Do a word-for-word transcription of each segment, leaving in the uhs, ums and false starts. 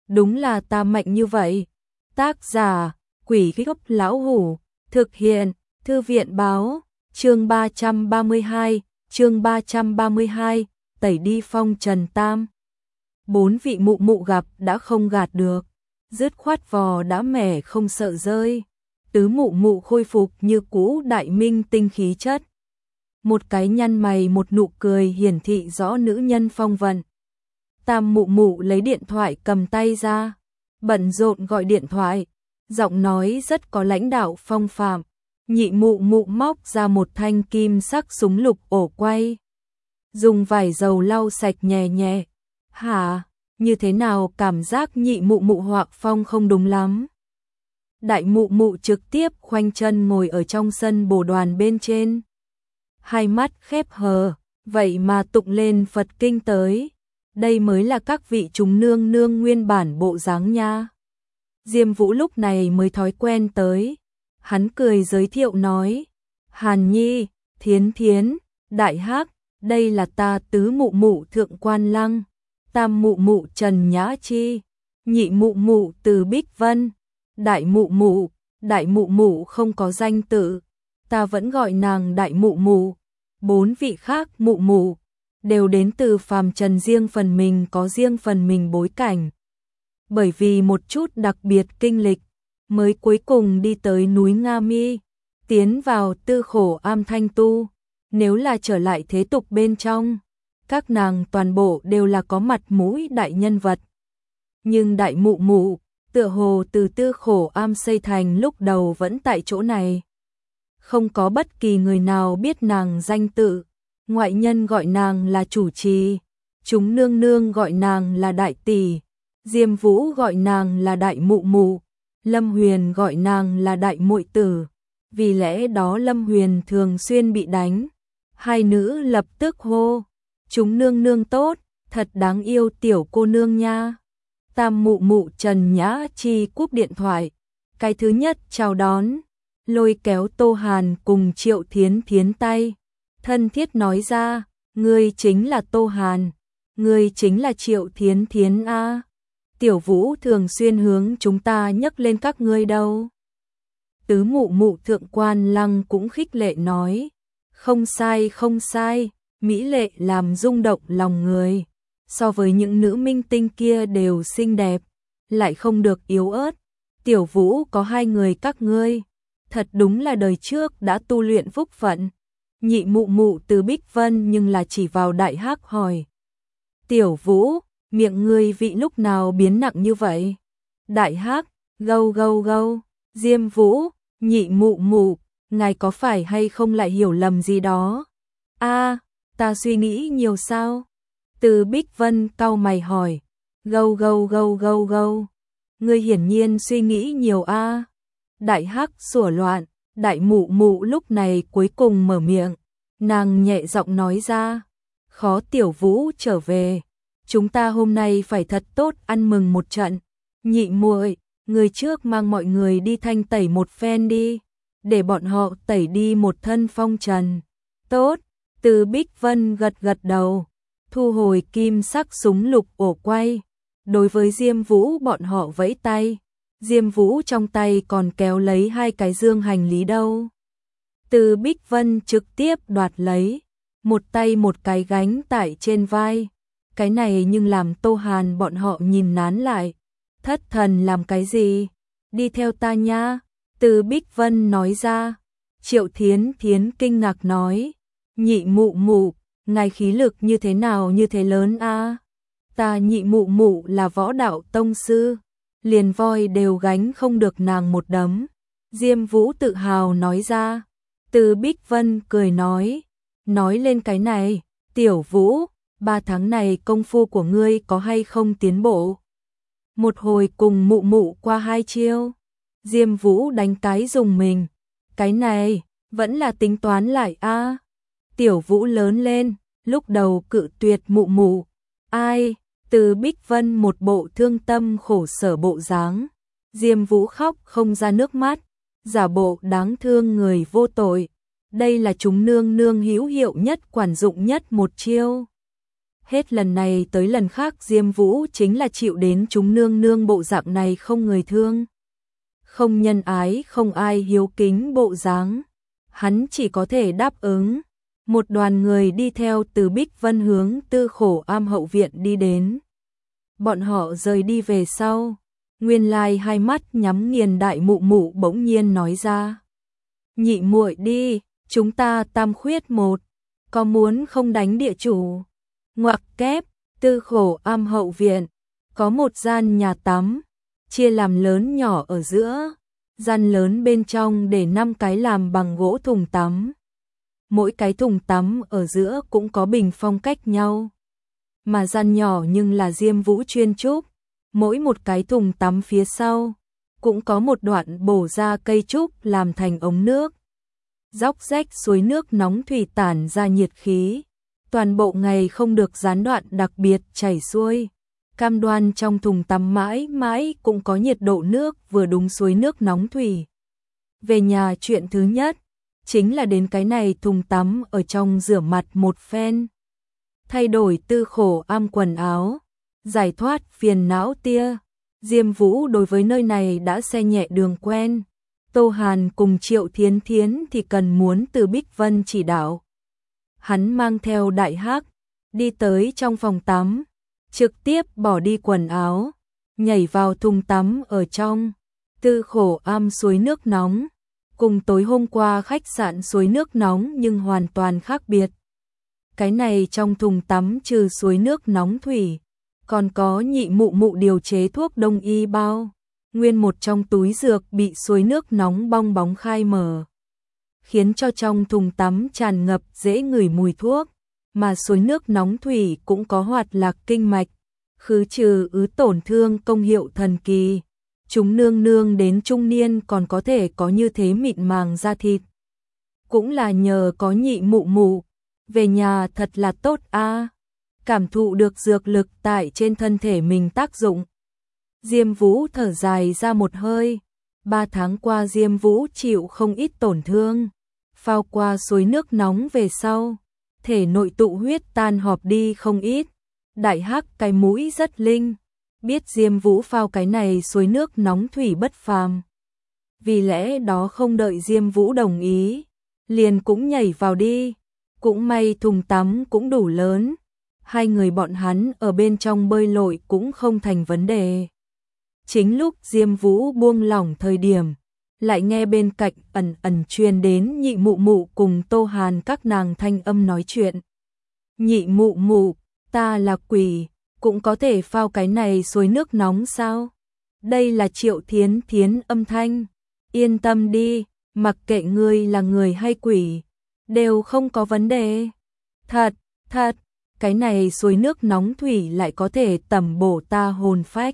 đúng là ta mạnh như vậy. Tác giả, Quỷ Gốc Lão Hủ, thực hiện, Thư viện báo, chương ba trăm ba mươi hai, chương ba trăm ba mươi hai, tẩy đi phong trần tam. Bốn vị mụ mụ gặp đã không gạt được, dứt khoát vò đã mẻ không sợ rơi. Tứ mụ mụ khôi phục như cũ đại minh tinh khí chất. Một cái nhăn mày một nụ cười hiển thị rõ nữ nhân phong vận. Tam mụ mụ lấy điện thoại cầm tay ra, bận rộn gọi điện thoại, giọng nói rất có lãnh đạo phong phạm. Nhị mụ mụ móc ra một thanh kim sắc súng lục ổ quay, dùng vải dầu lau sạch nhẹ nhẹ. Hả, như thế nào cảm giác nhị mụ mụ Hoạc Phong không đúng lắm. Đại mụ mụ trực tiếp khoanh chân ngồi ở trong sân bồ đoàn bên trên, hai mắt khép hờ, vậy mà tụng lên Phật kinh tới. Đây mới là các vị chúng nương nương nguyên bản bộ dáng nha. Diêm Vũ lúc này mới thói quen tới, hắn cười giới thiệu nói, Hàn Nhi, Thiến Thiến, Đại Hắc, đây là ta tứ mụ mụ Thượng Quan Lăng, tam mụ mụ Trần Nhã Chi, nhị mụ mụ Từ Bích Vân, đại mụ mụ, đại mụ mụ không có danh tự, ta vẫn gọi nàng đại mụ mụ. Bốn vị khác mụ mụ đều đến từ phàm trần, riêng phần mình có riêng phần mình bối cảnh. Bởi vì một chút đặc biệt kinh lịch, mới cuối cùng đi tới núi Nga Mi, tiến vào tư khổ am thanh tu. Nếu là trở lại thế tục bên trong, các nàng toàn bộ đều là có mặt mũi đại nhân vật. Nhưng đại mụ mụ, tựa hồ từ tư khổ am xây thành lúc đầu vẫn tại chỗ này. Không có bất kỳ người nào biết nàng danh tự, ngoại nhân gọi nàng là chủ trì, chúng nương nương gọi nàng là đại tỷ, Diêm Vũ gọi nàng là đại mụ mụ, Lâm Huyền gọi nàng là đại muội tử. Vì lẽ đó Lâm Huyền thường xuyên bị đánh. Hai nữ lập tức hô, chúng nương nương tốt, thật đáng yêu tiểu cô nương nha. Tam mụ mụ Trần Nhã Chi cúp điện thoại, cái thứ nhất chào đón, lôi kéo Tô Hàn cùng Triệu Thiến Thiến tay, thân thiết nói ra, ngươi chính là Tô Hàn, ngươi chính là Triệu Thiến Thiến a. Tiểu Vũ thường xuyên hướng chúng ta nhắc lên các ngươi đâu. Tứ mụ mụ Thượng Quan Lăng cũng khích lệ nói, không sai không sai, mỹ lệ làm rung động lòng người. So với những nữ minh tinh kia đều xinh đẹp, lại không được yếu ớt. Tiểu Vũ có hai người các ngươi, thật đúng là đời trước đã tu luyện phúc phận. Nhị mụ mụ Từ Bích Vân nhưng là chỉ vào Đại Hắc hỏi, Tiểu Vũ, miệng ngươi vị lúc nào biến nặng như vậy? Đại Hắc, gâu gâu gâu. Diêm Vũ, nhị mụ mụ, ngài có phải hay không lại hiểu lầm gì đó? A, ta suy nghĩ nhiều sao? Từ Bích Vân cau mày hỏi, gâu gâu gâu gâu gâu. Ngươi hiển nhiên suy nghĩ nhiều a. Đại Hắc sủa loạn, đại mụ mụ lúc này cuối cùng mở miệng, nàng nhẹ giọng nói ra, khó Tiểu Vũ trở về, chúng ta hôm nay phải thật tốt ăn mừng một trận. Nhị muội, người trước mang mọi người đi thanh tẩy một phen đi, để bọn họ tẩy đi một thân phong trần. Tốt. Từ Bích Vân gật gật đầu, thu hồi kim sắc súng lục ổ quay, đối với Diêm Vũ bọn họ vẫy tay. Diêm Vũ trong tay còn kéo lấy hai cái dương hành lý đâu. Từ Bích Vân trực tiếp đoạt lấy, một tay một cái gánh tại trên vai. Cái này nhưng làm Tô Hàn bọn họ nhìn nán lại. Thất thần làm cái gì? Đi theo ta nha. Từ Bích Vân nói ra. Triệu Thiến Thiến kinh ngạc nói, nhị mụ mụ, ngài khí lực như thế nào như thế lớn a? Ta nhị mụ mụ là võ đạo tông sư, liền voi đều gánh không được nàng một đấm. Diêm Vũ tự hào nói ra. Từ Bích Vân cười nói, nói lên cái này, Tiểu Vũ, ba tháng này công phu của ngươi có hay không tiến bộ? Một hồi cùng mụ mụ qua hai chiêu. Diêm Vũ đánh cái dùng mình, cái này vẫn là tính toán lại a. Tiểu Vũ lớn lên, lúc đầu cự tuyệt mụ mụ. Ai? Từ Bích Vân một bộ thương tâm khổ sở bộ dáng. Diêm Vũ khóc không ra nước mắt, giả bộ đáng thương người vô tội. Đây là chúng nương nương hữu hiệu nhất quản dụng nhất một chiêu. Hết lần này tới lần khác Diêm Vũ chính là chịu đến chúng nương nương bộ dạng này không người thương, không nhân ái, không ai hiếu kính bộ dáng. Hắn chỉ có thể đáp ứng. Một đoàn người đi theo từ Bích Vân hướng Tư Khổ Am hậu viện đi đến. Bọn họ rời đi về sau, nguyên lai hai mắt nhắm nghiền đại mụ mụ bỗng nhiên nói ra. Nhị muội đi, chúng ta tam khuyết một, có muốn không đánh địa chủ? Ngoặc kép, Tư Khổ Am hậu viện, có một gian nhà tắm, chia làm lớn nhỏ ở giữa, gian lớn bên trong để năm cái làm bằng gỗ thùng tắm. Mỗi cái thùng tắm ở giữa cũng có bình phong cách nhau. Mà gian nhỏ nhưng là Diêm Vũ chuyên trúc, mỗi một cái thùng tắm phía sau cũng có một đoạn bổ ra cây trúc làm thành ống nước. Róc rách suối nước nóng thủy tản ra nhiệt khí, toàn bộ ngày không được gián đoạn đặc biệt chảy xuôi. Cam đoan trong thùng tắm mãi mãi cũng có nhiệt độ nước vừa đúng suối nước nóng thủy. Về nhà chuyện thứ nhất chính là đến cái này thùng tắm ở trong rửa mặt một phen, thay đổi Tư Khổ Am quần áo, giải thoát phiền não tia. Diêm Vũ đối với nơi này đã xe nhẹ đường quen. Tô Hàn cùng Triệu Thiến Thiến thì cần muốn từ Bích Vân chỉ đạo. Hắn mang theo Đại Hắc đi tới trong phòng tắm, trực tiếp bỏ đi quần áo, nhảy vào thùng tắm ở trong. Tư Khổ Am suối nước nóng cùng tối hôm qua khách sạn suối nước nóng nhưng hoàn toàn khác biệt. Cái này trong thùng tắm trừ suối nước nóng thủy, còn có nhị mụ mụ điều chế thuốc đông y bao, nguyên một trong túi dược bị suối nước nóng bong bóng khai mở, khiến cho trong thùng tắm tràn ngập dễ ngửi mùi thuốc, mà suối nước nóng thủy cũng có hoạt lạc kinh mạch, khứ trừ ứ tổn thương công hiệu thần kỳ. Chúng nương nương đến trung niên còn có thể có như thế mịn màng da thịt, cũng là nhờ có nhị mụ mụ. Về nhà thật là tốt a, cảm thụ được dược lực tại trên thân thể mình tác dụng. Diêm Vũ thở dài ra một hơi. Ba tháng qua Diêm Vũ chịu không ít tổn thương, phao qua suối nước nóng về sau, thể nội tụ huyết tan họp đi không ít. Đại Hắc cái mũi rất linh, biết Diêm Vũ phao cái này suối nước nóng thủy bất phàm, vì lẽ đó không đợi Diêm Vũ đồng ý, liền cũng nhảy vào đi. Cũng may thùng tắm cũng đủ lớn, hai người bọn hắn ở bên trong bơi lội cũng không thành vấn đề. Chính lúc Diêm Vũ buông lỏng thời điểm, lại nghe bên cạnh ẩn ẩn truyền đến nhị mụ mụ cùng Tô Hàn các nàng thanh âm nói chuyện. Nhị mụ mụ, ta là quỷ, cũng có thể phao cái này suối nước nóng sao? Đây là Triệu Thiến Thiến âm thanh. Yên tâm đi, mặc kệ ngươi là người hay quỷ, đều không có vấn đề. Thật, thật, cái này suối nước nóng thủy lại có thể tẩm bổ ta hồn phách,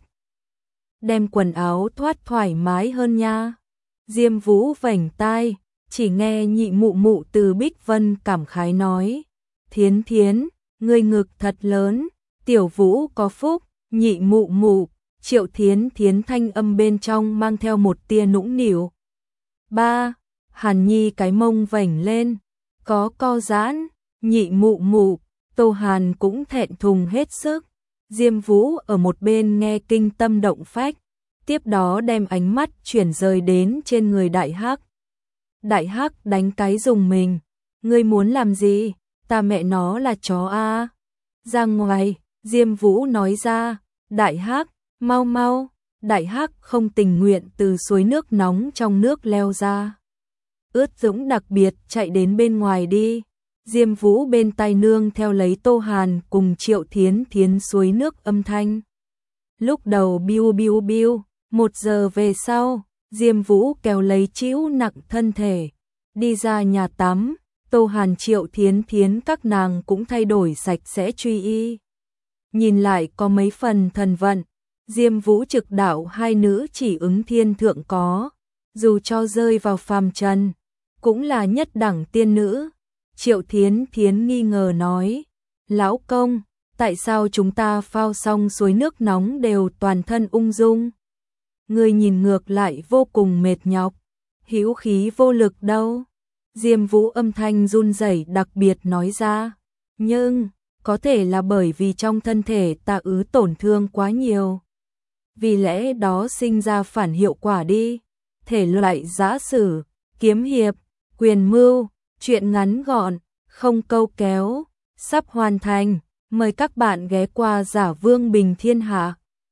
đem quần áo thoát thoải mái hơn nha. Diêm Vũ vảnh tai, chỉ nghe nhị mụ mụ từ Bích Vân cảm khái nói. Thiến Thiến, ngươi ngực thật lớn, tiểu Vũ có phúc. Nhị mụ mụ, Triệu Thiến Thiến thanh âm bên trong mang theo một tia nũng nịu. Ba, Hàn Nhi cái mông vảnh lên, có co giãn. Nhị mụ mụ, Tô Hàn cũng thẹn thùng hết sức. Diêm Vũ ở một bên nghe kinh tâm động phách, tiếp đó đem ánh mắt chuyển rời đến trên người Đại Hắc. Đại Hắc đánh cái dùng mình, ngươi muốn làm gì? Ta mẹ nó là chó a. Ra ngoài, Diêm Vũ nói ra. Đại Hắc, mau mau. Đại Hắc không tình nguyện từ suối nước nóng trong nước leo ra, ướt dũng đặc biệt chạy đến bên ngoài đi. Diêm Vũ bên tai nương theo lấy Tô Hàn cùng Triệu Thiến Thiến suối nước âm thanh. Lúc đầu biu biu biu, một giờ về sau, Diêm Vũ kéo lấy chĩu nặng thân thể, đi ra nhà tắm. Tô Hàn Triệu Thiến Thiến các nàng cũng thay đổi sạch sẽ truy y, nhìn lại có mấy phần thần vận. Diêm Vũ trực đạo hai nữ chỉ ứng thiên thượng có, dù cho rơi vào phàm trần, cũng là nhất đẳng tiên nữ. Triệu Thiến Thiến nghi ngờ nói, lão công, tại sao chúng ta phao xong suối nước nóng đều toàn thân ung dung? Người nhìn ngược lại vô cùng mệt nhọc, hữu khí vô lực đâu. Diêm Vũ âm thanh run rẩy đặc biệt nói ra, nhưng, có thể là bởi vì trong thân thể ta ứ tổn thương quá nhiều. Vì lẽ đó sinh ra phản hiệu quả đi. Thể loại giã sử, kiếm hiệp, quyền mưu, truyện ngắn gọn, không câu kéo, sắp hoàn thành. Mời các bạn ghé qua Giả Vương Bình Thiên Hạ.